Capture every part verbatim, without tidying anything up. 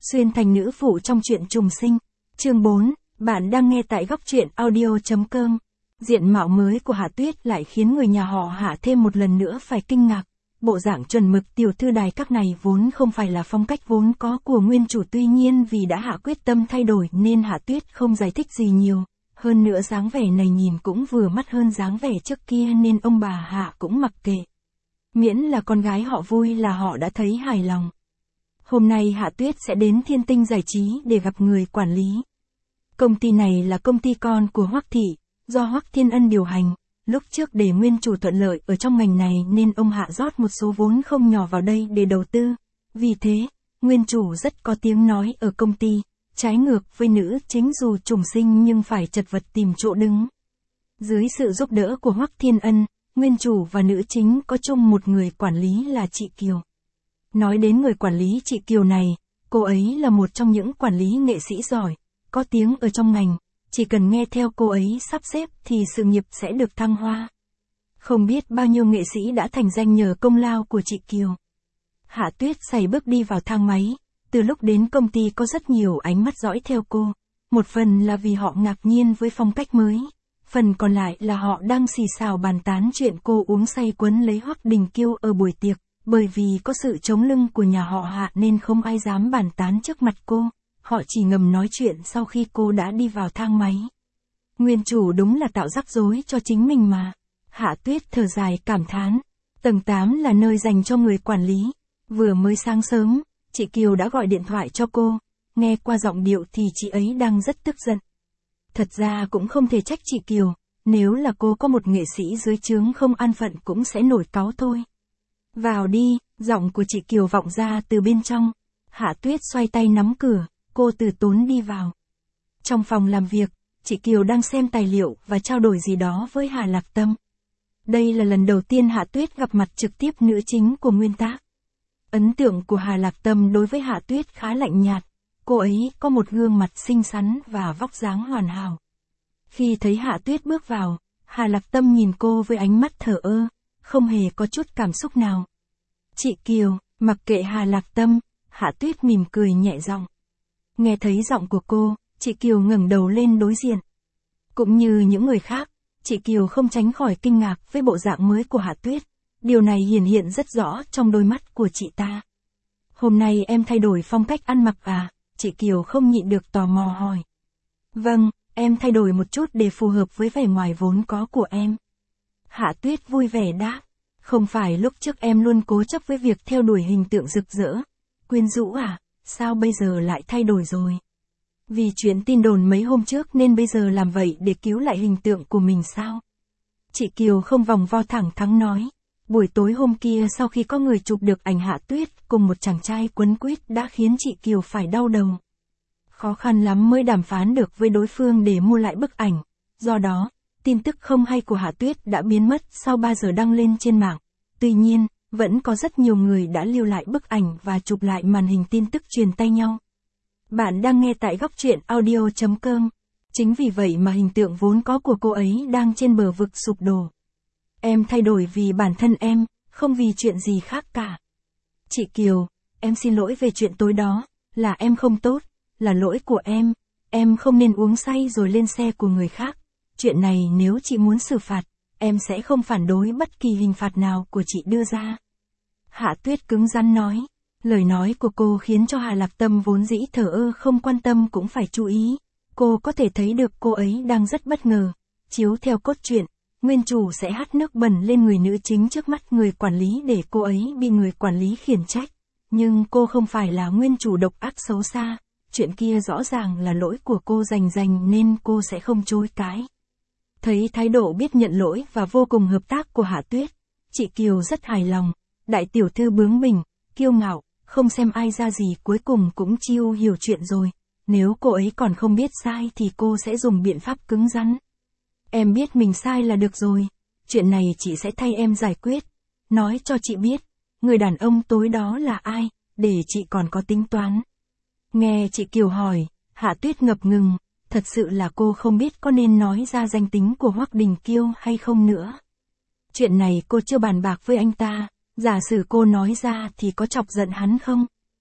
Xuyên thành nữ phụ trong truyện trùng sinh. Chương bốn, bạn đang nghe tại góc truyện audio.com. Diện mạo mới của Hạ Tuyết lại khiến người nhà họ Hạ thêm một lần nữa phải kinh ngạc. Bộ dạng chuẩn mực tiểu thư đài các này vốn không phải là phong cách vốn có của nguyên chủ, tuy nhiên vì đã hạ quyết tâm thay đổi nên Hạ Tuyết không giải thích gì nhiều. Hơn nữa dáng vẻ này nhìn cũng vừa mắt hơn dáng vẻ trước kia nên ông bà Hạ cũng mặc kệ. Miễn là con gái họ vui là họ đã thấy hài lòng. Hôm nay Hạ Tuyết sẽ đến Thiên Tinh Giải Trí để gặp người quản lý. Công ty này là công ty con của Hoắc Thị, do Hoắc Thiên Ân điều hành. Lúc trước để nguyên chủ thuận lợi ở trong ngành này nên ông Hạ rót một số vốn không nhỏ vào đây để đầu tư. Vì thế, nguyên chủ rất có tiếng nói ở công ty, trái ngược với nữ chính dù trùng sinh nhưng phải chật vật tìm chỗ đứng. Dưới sự giúp đỡ của Hoắc Thiên Ân, nguyên chủ và nữ chính có chung một người quản lý là chị Kiều. Nói đến người quản lý chị Kiều này, cô ấy là một trong những quản lý nghệ sĩ giỏi, có tiếng ở trong ngành. Chỉ cần nghe theo cô ấy sắp xếp thì sự nghiệp sẽ được thăng hoa. Không biết bao nhiêu nghệ sĩ đã thành danh nhờ công lao của chị Kiều. Hạ Tuyết sải bước đi vào thang máy. Từ lúc đến công ty có rất nhiều ánh mắt dõi theo cô. Một phần là vì họ ngạc nhiên với phong cách mới. Phần còn lại là họ đang xì xào bàn tán chuyện cô uống say quấn lấy Hoắc Đình Kiêu ở buổi tiệc. Bởi vì có sự chống lưng của nhà họ Hạ nên không ai dám bàn tán trước mặt cô. Họ chỉ ngầm nói chuyện sau khi cô đã đi vào thang máy. Nguyên chủ đúng là tạo rắc rối cho chính mình mà. Hạ Tuyết thở dài cảm thán. Tầng tám là nơi dành cho người quản lý. Vừa mới sáng sớm, chị Kiều đã gọi điện thoại cho cô. Nghe qua giọng điệu thì chị ấy đang rất tức giận. Thật ra cũng không thể trách chị Kiều. Nếu là cô có một nghệ sĩ dưới trướng không an phận cũng sẽ nổi cáu thôi. Vào đi, giọng của chị Kiều vọng ra từ bên trong. Hạ Tuyết xoay tay nắm cửa. Cô từ tốn đi vào. Trong phòng làm việc, chị Kiều đang xem tài liệu và trao đổi gì đó với Hà Lạc Tâm. Đây là lần đầu tiên Hạ Tuyết gặp mặt trực tiếp nữ chính của nguyên tác. Ấn tượng của Hà Lạc Tâm đối với Hạ Tuyết khá lạnh nhạt. Cô ấy có một gương mặt xinh xắn và vóc dáng hoàn hảo. Khi thấy Hạ Tuyết bước vào, Hà Lạc Tâm nhìn cô với ánh mắt thờ ơ, không hề có chút cảm xúc nào. Chị Kiều, mặc kệ Hà Lạc Tâm, Hạ Tuyết mỉm cười nhẹ giọng. Nghe thấy giọng của cô, chị Kiều ngẩng đầu lên đối diện. Cũng như những người khác, chị Kiều không tránh khỏi kinh ngạc với bộ dạng mới của Hạ Tuyết. Điều này hiển hiện rất rõ trong đôi mắt của chị ta. Hôm nay em thay đổi phong cách ăn mặc à? Chị Kiều không nhịn được tò mò hỏi. Vâng, em thay đổi một chút để phù hợp với vẻ ngoài vốn có của em. Hạ Tuyết vui vẻ đáp. Không phải lúc trước em luôn cố chấp với việc theo đuổi hình tượng rực rỡ, quyến rũ à? Sao bây giờ lại thay đổi rồi? Vì chuyện tin đồn mấy hôm trước nên bây giờ làm vậy để cứu lại hình tượng của mình sao? Chị Kiều không vòng vo thẳng thắn nói. Buổi tối hôm kia sau khi có người chụp được ảnh Hạ Tuyết cùng một chàng trai quấn quýt đã khiến chị Kiều phải đau đầu. Khó khăn lắm mới đàm phán được với đối phương để mua lại bức ảnh. Do đó, tin tức không hay của Hạ Tuyết đã biến mất sau ba giờ đăng lên trên mạng. Tuy nhiên, vẫn có rất nhiều người đã lưu lại bức ảnh và chụp lại màn hình tin tức truyền tay nhau. Bạn đang nghe tại góc truyện audio.com. Chính vì vậy mà hình tượng vốn có của cô ấy đang trên bờ vực sụp đổ. Em thay đổi vì bản thân em, không vì chuyện gì khác cả. Chị Kiều, em xin lỗi về chuyện tối đó, là em không tốt, là lỗi của em, em không nên uống say rồi lên xe của người khác. Chuyện này nếu chị muốn xử phạt, em sẽ không phản đối bất kỳ hình phạt nào của chị đưa ra. Hạ Tuyết cứng rắn nói. Lời nói của cô khiến cho Hà Lạc Tâm vốn dĩ thờ ơ không quan tâm cũng phải chú ý. Cô có thể thấy được cô ấy đang rất bất ngờ. Chiếu theo cốt truyện, nguyên chủ sẽ hắt nước bẩn lên người nữ chính trước mắt người quản lý để cô ấy bị người quản lý khiển trách. Nhưng cô không phải là nguyên chủ độc ác xấu xa. Chuyện kia rõ ràng là lỗi của cô rành rành nên cô sẽ không chối cãi. Thấy thái độ biết nhận lỗi và vô cùng hợp tác của Hạ Tuyết, chị Kiều rất hài lòng. Đại tiểu thư bướng bỉnh, kiêu ngạo, không xem ai ra gì cuối cùng cũng chiêu hiểu chuyện rồi. Nếu cô ấy còn không biết sai thì cô sẽ dùng biện pháp cứng rắn. Em biết mình sai là được rồi. Chuyện này chị sẽ thay em giải quyết. Nói cho chị biết, người đàn ông tối đó là ai, để chị còn có tính toán. Nghe chị Kiều hỏi, Hạ Tuyết ngập ngừng. Thật sự là cô không biết có nên nói ra danh tính của Hoắc Đình Kiêu hay không nữa. Chuyện này cô chưa bàn bạc với anh ta. Giả sử cô nói ra thì có chọc giận hắn không?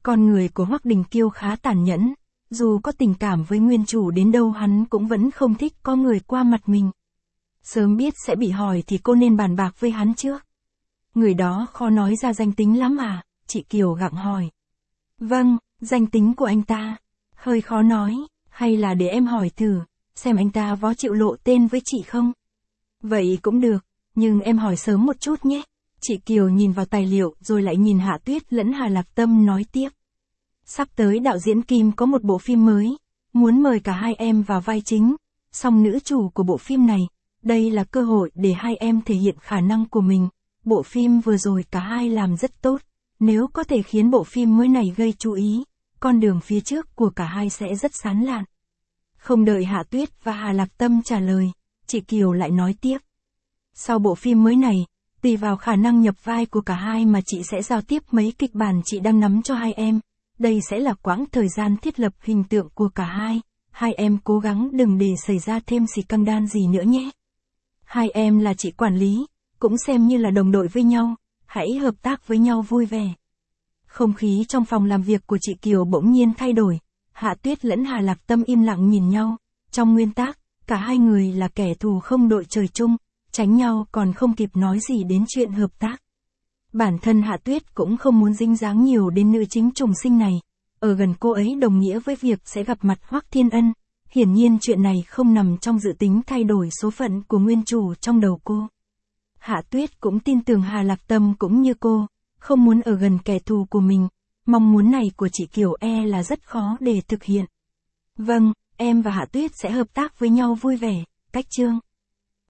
Con người của Hoắc Đình Kiêu khá tàn nhẫn, dù có tình cảm với nguyên chủ đến đâu hắn cũng vẫn không thích có người qua mặt mình. Sớm biết sẽ bị hỏi thì cô nên bàn bạc với hắn trước. Người đó khó nói ra danh tính lắm à, chị Kiều gặng hỏi. Vâng, danh tính của anh ta. Hơi khó nói, hay là để em hỏi thử, xem anh ta có chịu lộ tên với chị không? Vậy cũng được, nhưng em hỏi sớm một chút nhé. Chị Kiều nhìn vào tài liệu rồi lại nhìn Hạ Tuyết lẫn Hà Lạc Tâm nói tiếp. Sắp tới đạo diễn Kim có một bộ phim mới, muốn mời cả hai em vào vai chính, song nữ chủ của bộ phim này, đây là cơ hội để hai em thể hiện khả năng của mình. Bộ phim vừa rồi cả hai làm rất tốt, nếu có thể khiến bộ phim mới này gây chú ý, con đường phía trước của cả hai sẽ rất sáng lạn. Không đợi Hạ Tuyết và Hà Lạc Tâm trả lời, chị Kiều lại nói tiếp. Sau bộ phim mới này, tùy vào khả năng nhập vai của cả hai mà chị sẽ giao tiếp mấy kịch bản chị đang nắm cho hai em. Đây sẽ là quãng thời gian thiết lập hình tượng của cả hai. Hai em cố gắng đừng để xảy ra thêm xì căng đan gì nữa nhé. Hai em là chị quản lý, cũng xem như là đồng đội với nhau, hãy hợp tác với nhau vui vẻ. Không khí trong phòng làm việc của chị Kiều bỗng nhiên thay đổi, Hạ Tuyết lẫn Hà Lạc Tâm im lặng nhìn nhau. Trong nguyên tắc, cả hai người là kẻ thù không đội trời chung, tránh nhau còn không kịp nói gì đến chuyện hợp tác. Bản thân Hạ Tuyết cũng không muốn dính dáng nhiều đến nữ chính trùng sinh này, ở gần cô ấy đồng nghĩa với việc sẽ gặp mặt Hoắc Thiên Ân, hiển nhiên chuyện này không nằm trong dự tính thay đổi số phận của nguyên chủ trong đầu cô. Hạ Tuyết cũng tin tưởng Hà Lạc Tâm cũng như cô, không muốn ở gần kẻ thù của mình, mong muốn này của chị Kiều e là rất khó để thực hiện. Vâng, em và Hạ Tuyết sẽ hợp tác với nhau vui vẻ, cách chương.